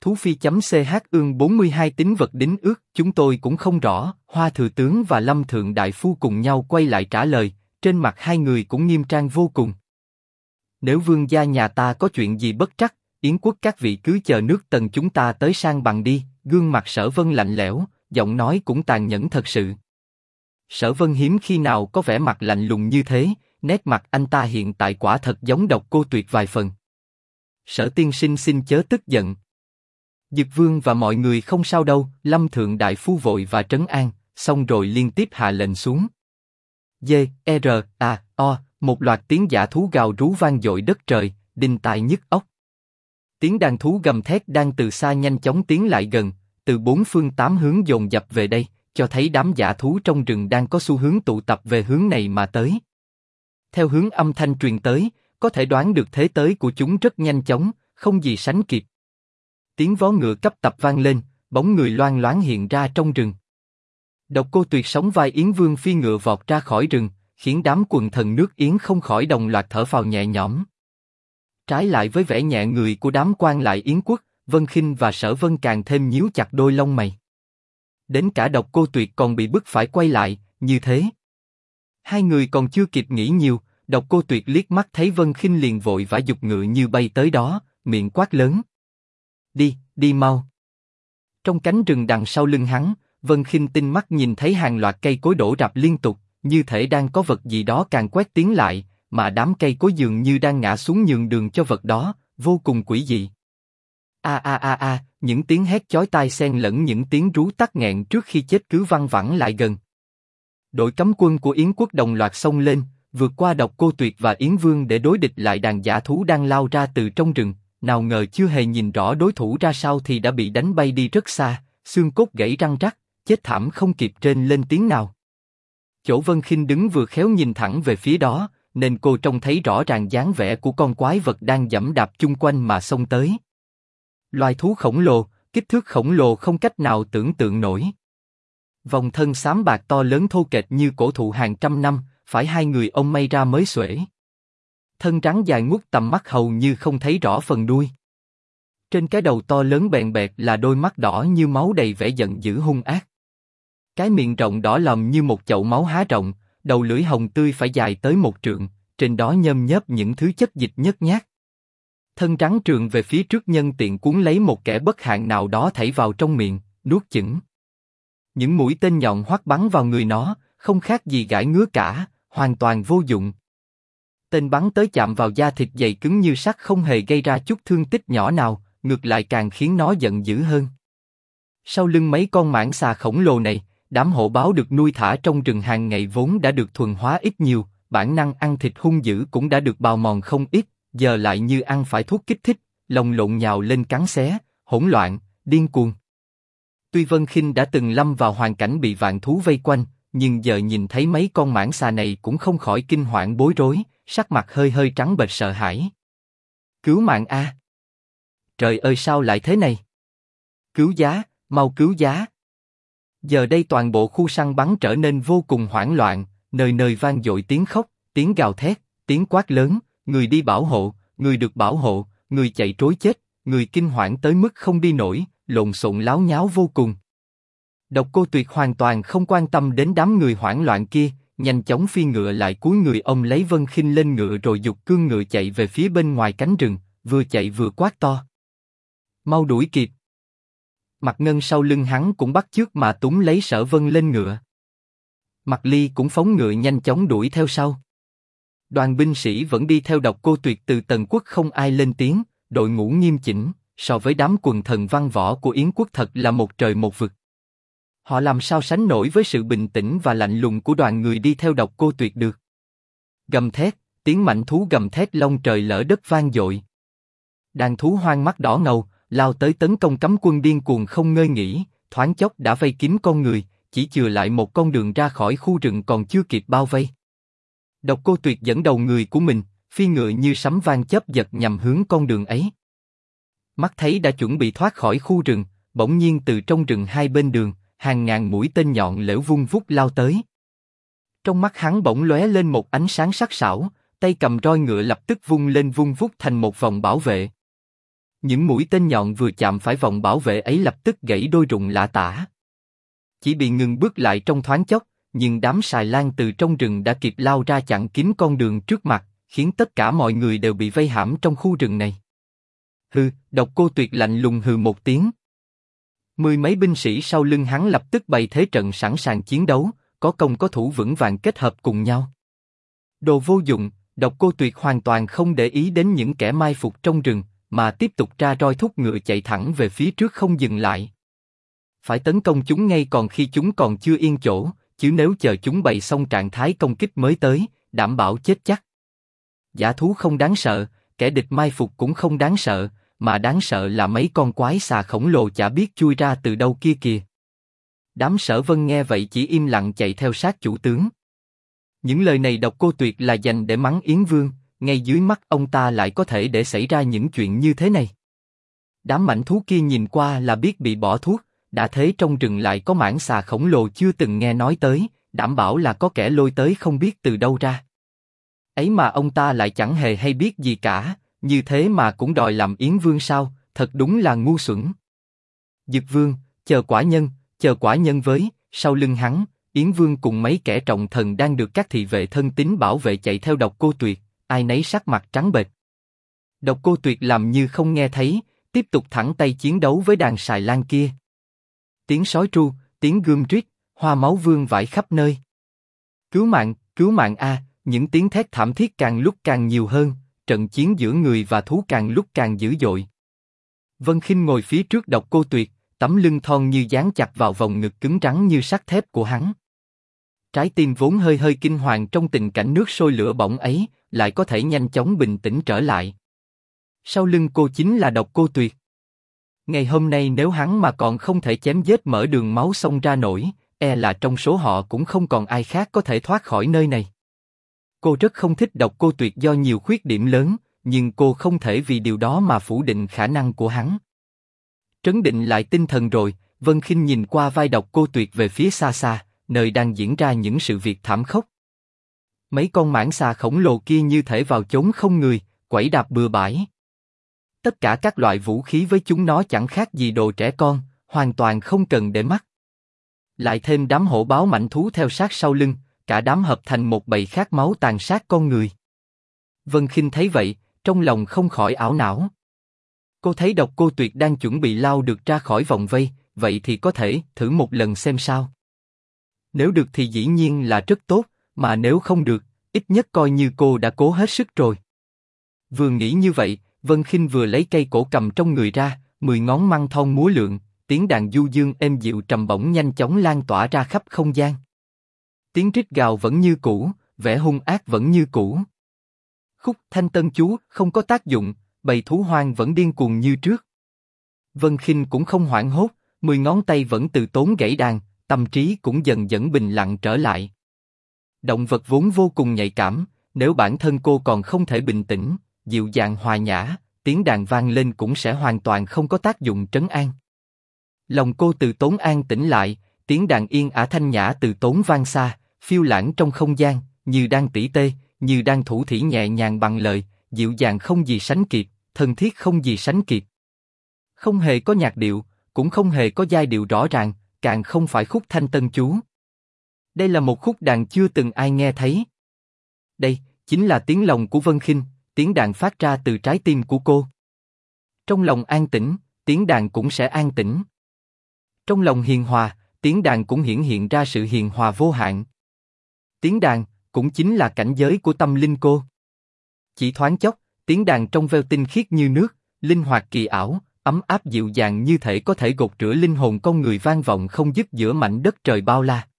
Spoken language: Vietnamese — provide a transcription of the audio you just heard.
Thú phi.ch ương 42 Tín vật đính ước, chúng tôi cũng không rõ. Hoa thừa tướng và Lâm thượng đại phu cùng nhau quay lại trả lời, trên mặt hai người cũng nghiêm trang vô cùng. Nếu vương gia nhà ta có chuyện gì bất trắc, Yến quốc các vị cứ chờ nước Tần chúng ta tới sang bằng đi. Gương mặt Sở Vân lạnh lẽo, giọng nói cũng tàn nhẫn thật sự. Sở Vân hiếm khi nào có vẻ mặt lạnh lùng như thế, nét mặt anh ta hiện tại quả thật giống Độc Cô Tuyệt vài phần. Sở tiên sinh xin chớ tức giận. Dực vương và mọi người không sao đâu. Lâm thượng đại phu vội và trấn an, xong rồi liên tiếp hạ lệnh xuống. Một loạt tiếng dã thú gào rú vang dội đất trời, đinh tai nhức óc. Tiếng đàn thú gầm thét đang từ xa nhanh chóng tiến lại gần, từ bốn phương tám hướng dồn dập về đây, cho thấy đám dã thú trong rừng đang có xu hướng tụ tập về hướng này mà tới. Theo hướng âm thanh truyền tới, có thể đoán được thế tới của chúng rất nhanh chóng, không gì sánh kịp. Tiếng vó ngựa cấp tập vang lên, bóng người loang loáng hiện ra trong rừng. Độc Cô Tuyệt sóng vai Yến Vương phi ngựa vọt ra khỏi rừng, khiến đám quần thần nước Yến không khỏi đồng loạt thở phào nhẹ nhõm. Trái lại với vẻ nhẹ người của đám quan lại Yến quốc, Vân Khinh và Sở Vân càng thêm nhíu chặt đôi lông mày. Đến cả Độc Cô Tuyệt còn bị bức phải quay lại, như thế. Hai người còn chưa kịp nghĩ nhiều, Độc Cô Tuyệt liếc mắt thấy Vân Khinh liền vội vã giục ngựa như bay tới đó, miệng quát lớn. Đi, đi mau. Trong cánh rừng đằng sau lưng hắn, Vân Khinh tinh mắt nhìn thấy hàng loạt cây cối đổ rạp liên tục, như thể đang có vật gì đó càng quét tiến lại, mà đám cây cối dường như đang ngã xuống nhường đường cho vật đó, vô cùng quỷ dị. Những tiếng hét chói tai xen lẫn những tiếng rú tắc nghẹn trước khi chết cứ văng vẳng lại gần. Đội cấm quân của Yến quốc đồng loạt xông lên, vượt qua Độc Cô Tuyệt và Yến Vương để đối địch lại đàn dã thú đang lao ra từ trong rừng. Nào ngờ chưa hề nhìn rõ đối thủ ra sao thì đã bị đánh bay đi rất xa, xương cốt gãy răng rắc, chết thảm không kịp rên lên tiếng nào. Chỗ Vân Khinh đứng vừa khéo nhìn thẳng về phía đó, nên cô trông thấy rõ ràng dáng vẻ của con quái vật đang giẫm đạp chung quanh mà xông tới. Loài thú khổng lồ, kích thước khổng lồ không cách nào tưởng tượng nổi. Vòng thân xám bạc to lớn thô kệch như cổ thụ hàng trăm năm, phải hai người ông may ra mới xuể. Thân rắn dài ngút tầm mắt hầu như không thấy rõ phần đuôi. Trên cái đầu to lớn bèn bẹt là đôi mắt đỏ như máu đầy vẻ giận dữ hung ác. Cái miệng rộng đỏ lòm như một chậu máu há rộng, đầu lưỡi hồng tươi phải dài tới 1 trượng, trên đó nhơm nhớp những thứ chất dịch nhớt nhát. Thân rắn trườn về phía trước nhân tiện cuốn lấy một kẻ bất hạnh nào đó thảy vào trong miệng, nuốt chửng. Những mũi tên nhọn hoắt bắn vào người nó, không khác gì gãi ngứa cả, hoàn toàn vô dụng. Tên bắn tới chạm vào da thịt dày cứng như sắt không hề gây ra chút thương tích nhỏ nào, ngược lại càng khiến nó giận dữ hơn. Sau lưng mấy con mãng xà khổng lồ này, đám hổ báo được nuôi thả trong rừng hàng ngày vốn đã được thuần hóa ít nhiều, bản năng ăn thịt hung dữ cũng đã được bào mòn không ít, giờ lại như ăn phải thuốc kích thích, lồng lộn nhào lên cắn xé, hỗn loạn, điên cuồng. Tuy Vân Khinh đã từng lâm vào hoàn cảnh bị vạn thú vây quanh, nhưng giờ nhìn thấy mấy con mãng xà này cũng không khỏi kinh hoảng bối rối, sắc mặt hơi hơi trắng bệch sợ hãi. Cứu mạng a! Trời ơi sao lại thế này? Cứu giá, mau cứu giá! Giờ đây toàn bộ khu săn bắn trở nên vô cùng hoảng loạn, nơi nơi vang dội tiếng khóc, tiếng gào thét, tiếng quát lớn, người đi bảo hộ, người được bảo hộ, người chạy trối chết, người kinh hoảng tới mức không đi nổi, lộn xộn láo nháo vô cùng. Độc Cô Tuyệt hoàn toàn không quan tâm đến đám người hoảng loạn kia, nhanh chóng phi ngựa lại cúi người ông lấy Vân Khinh lên ngựa rồi giục cương ngựa chạy về phía bên ngoài cánh rừng, vừa chạy vừa quát to. Mau đuổi kịp! Mạc Ngân sau lưng hắn cũng bắt chước mà túm lấy Sở Vân lên ngựa. Mạc Ly cũng phóng ngựa nhanh chóng đuổi theo sau. Đoàn binh sĩ vẫn đi theo Độc Cô Tuyệt từ Tần quốc không ai lên tiếng, đội ngũ nghiêm chỉnh, so với đám quần thần văn võ của Yến quốc thật là một trời một vực. Họ làm sao sánh nổi với sự bình tĩnh và lạnh lùng của đoàn người đi theo Độc Cô Tuyệt được. Gầm thét, tiếng mãnh thú gầm thét long trời lở đất vang dội. Đàn thú hoang mắt đỏ ngầu, lao tới tấn công cấm quân điên cuồng không ngơi nghỉ, thoáng chốc đã vây kín con người, chỉ chừa lại một con đường ra khỏi khu rừng còn chưa kịp bao vây. Độc Cô Tuyệt dẫn đầu người của mình, phi ngựa như sấm vang chớp giật nhằm hướng con đường ấy. Mắt thấy đã chuẩn bị thoát khỏi khu rừng, bỗng nhiên từ trong rừng hai bên đường, hàng ngàn mũi tên nhọn lẻo vung vút lao tới. Trong mắt hắn bỗng lóe lên một ánh sáng sắc sảo, tay cầm roi ngựa lập tức vung lên vung vút thành một vòng bảo vệ. Những mũi tên nhọn vừa chạm phải vòng bảo vệ ấy lập tức gãy đôi rụng lả tả. Chỉ bị ngừng bước lại trong thoáng chốc, nhưng đám sài lan từ trong rừng đã kịp lao ra chặn kín con đường trước mặt, khiến tất cả mọi người đều bị vây hãm trong khu rừng này. Hừ, Độc Cô Tuyệt lạnh lùng hừ một tiếng. Mười mấy binh sĩ sau lưng hắn lập tức bày thế trận sẵn sàng chiến đấu, có công có thủ vững vàng kết hợp cùng nhau. Đồ vô dụng, Độc Cô Tuyệt hoàn toàn không để ý đến những kẻ mai phục trong rừng, mà tiếp tục ra roi thúc ngựa chạy thẳng về phía trước không dừng lại. Phải tấn công chúng ngay còn khi chúng còn chưa yên chỗ, chứ nếu chờ chúng bày xong trạng thái công kích mới tới, đảm bảo chết chắc. Dã thú không đáng sợ, kẻ địch mai phục cũng không đáng sợ, mà đáng sợ là mấy con quái xà khổng lồ chả biết chui ra từ đâu kia kìa. Đám Sở Vân nghe vậy chỉ im lặng chạy theo sát chủ tướng. Những lời này Độc Cô Tuyệt là dành để mắng Yến Vương, ngay dưới mắt ông ta lại có thể để xảy ra những chuyện như thế này. Đám mãnh thú kia nhìn qua là biết bị bỏ thuốc, đã thế trong rừng lại có mãng xà khổng lồ chưa từng nghe nói tới, đảm bảo là có kẻ lôi tới không biết từ đâu ra. Ấy mà ông ta lại chẳng hề hay biết gì cả, như thế mà cũng đòi làm Yến Vương sao, thật đúng là ngu xuẩn. Dực Vương, chờ quả nhân với, sau lưng hắn, Yến Vương cùng mấy kẻ trọng thần đang được các thị vệ thân tín bảo vệ chạy theo Độc Cô Tuyệt, ai nấy sắc mặt trắng bệch. Độc Cô Tuyệt làm như không nghe thấy, tiếp tục thẳng tay chiến đấu với đàn sài lan kia. Tiếng sói tru, tiếng gươm rít, hoa máu vương vãi khắp nơi. Cứu mạng a! Những tiếng thét thảm thiết càng lúc càng nhiều hơn, trận chiến giữa người và thú càng lúc càng dữ dội. Vân Khinh ngồi phía trước Độc Cô Tuyệt, tấm lưng thon như dán chặt vào vòng ngực cứng rắn như sắt thép của hắn. Trái tim vốn hơi hơi kinh hoàng trong tình cảnh nước sôi lửa bỏng ấy, lại có thể nhanh chóng bình tĩnh trở lại. Sau lưng cô chính là Độc Cô Tuyệt. Ngày hôm nay nếu hắn mà còn không thể chém giết mở đường máu xông ra nổi, e là trong số họ cũng không còn ai khác có thể thoát khỏi nơi này. Cô rất không thích Độc Cô Tuyệt do nhiều khuyết điểm lớn, nhưng cô không thể vì điều đó mà phủ định khả năng của hắn. Trấn định lại tinh thần rồi, Vân Khinh nhìn qua vai Độc Cô Tuyệt về phía xa xa, nơi đang diễn ra những sự việc thảm khốc. Mấy con mãng xà khổng lồ kia như thể vào chốn không người, quẩy đạp bừa bãi. Tất cả các loại vũ khí với chúng nó chẳng khác gì đồ trẻ con, hoàn toàn không cần để mắt. Lại thêm đám hổ báo mãnh thú theo sát sau lưng, cả đám hợp thành một bầy khát máu tàn sát con người. Vân Khinh thấy vậy, trong lòng không khỏi ảo não. Cô thấy Độc Cô Tuyệt đang chuẩn bị lao được ra khỏi vòng vây, vậy thì có thể thử một lần xem sao. Nếu được thì dĩ nhiên là rất tốt, mà nếu không được, ít nhất coi như cô đã cố hết sức rồi. Vừa nghĩ như vậy, Vân Khinh vừa lấy cây cổ cầm trong người ra, 10 ngón măng thon múa lượn, tiếng đàn du dương êm dịu trầm bổng nhanh chóng lan tỏa ra khắp không gian. Tiếng rít gào vẫn như cũ, vẻ hung ác vẫn như cũ. Khúc Thanh Tân Chú không có tác dụng, bầy thú hoang vẫn điên cuồng như trước. Vân Khinh cũng không hoảng hốt, 10 ngón tay vẫn từ tốn gãy đàn, tâm trí cũng dần dần bình lặng trở lại. Động vật vốn vô cùng nhạy cảm, nếu bản thân cô còn không thể bình tĩnh, dịu dàng hòa nhã, tiếng đàn vang lên cũng sẽ hoàn toàn không có tác dụng trấn an. Lòng cô từ tốn an tĩnh lại, tiếng đàn yên ả thanh nhã từ tốn vang xa, phiêu lãng trong không gian, như đang tỉ tê, như đang thủ thỉ nhẹ nhàng bằng lời, dịu dàng không gì sánh kịp, thân thiết không gì sánh kịp. Không hề có nhạc điệu, cũng không hề có giai điệu rõ ràng, càng không phải khúc Thanh Tân Chú. Đây là một khúc đàn chưa từng ai nghe thấy. Đây chính là tiếng lòng của Vân Khinh, tiếng đàn phát ra từ trái tim của cô. Trong lòng an tĩnh, tiếng đàn cũng sẽ an tĩnh. Trong lòng hiền hòa, tiếng đàn cũng hiển hiện ra sự hiền hòa vô hạn. Tiếng đàn cũng chính là cảnh giới của tâm linh cô. Chỉ thoáng chốc, tiếng đàn trong veo tinh khiết như nước, linh hoạt kỳ ảo, ấm áp dịu dàng như thể có thể gột rửa linh hồn con người vang vọng không dứt giữa mảnh đất trời bao la.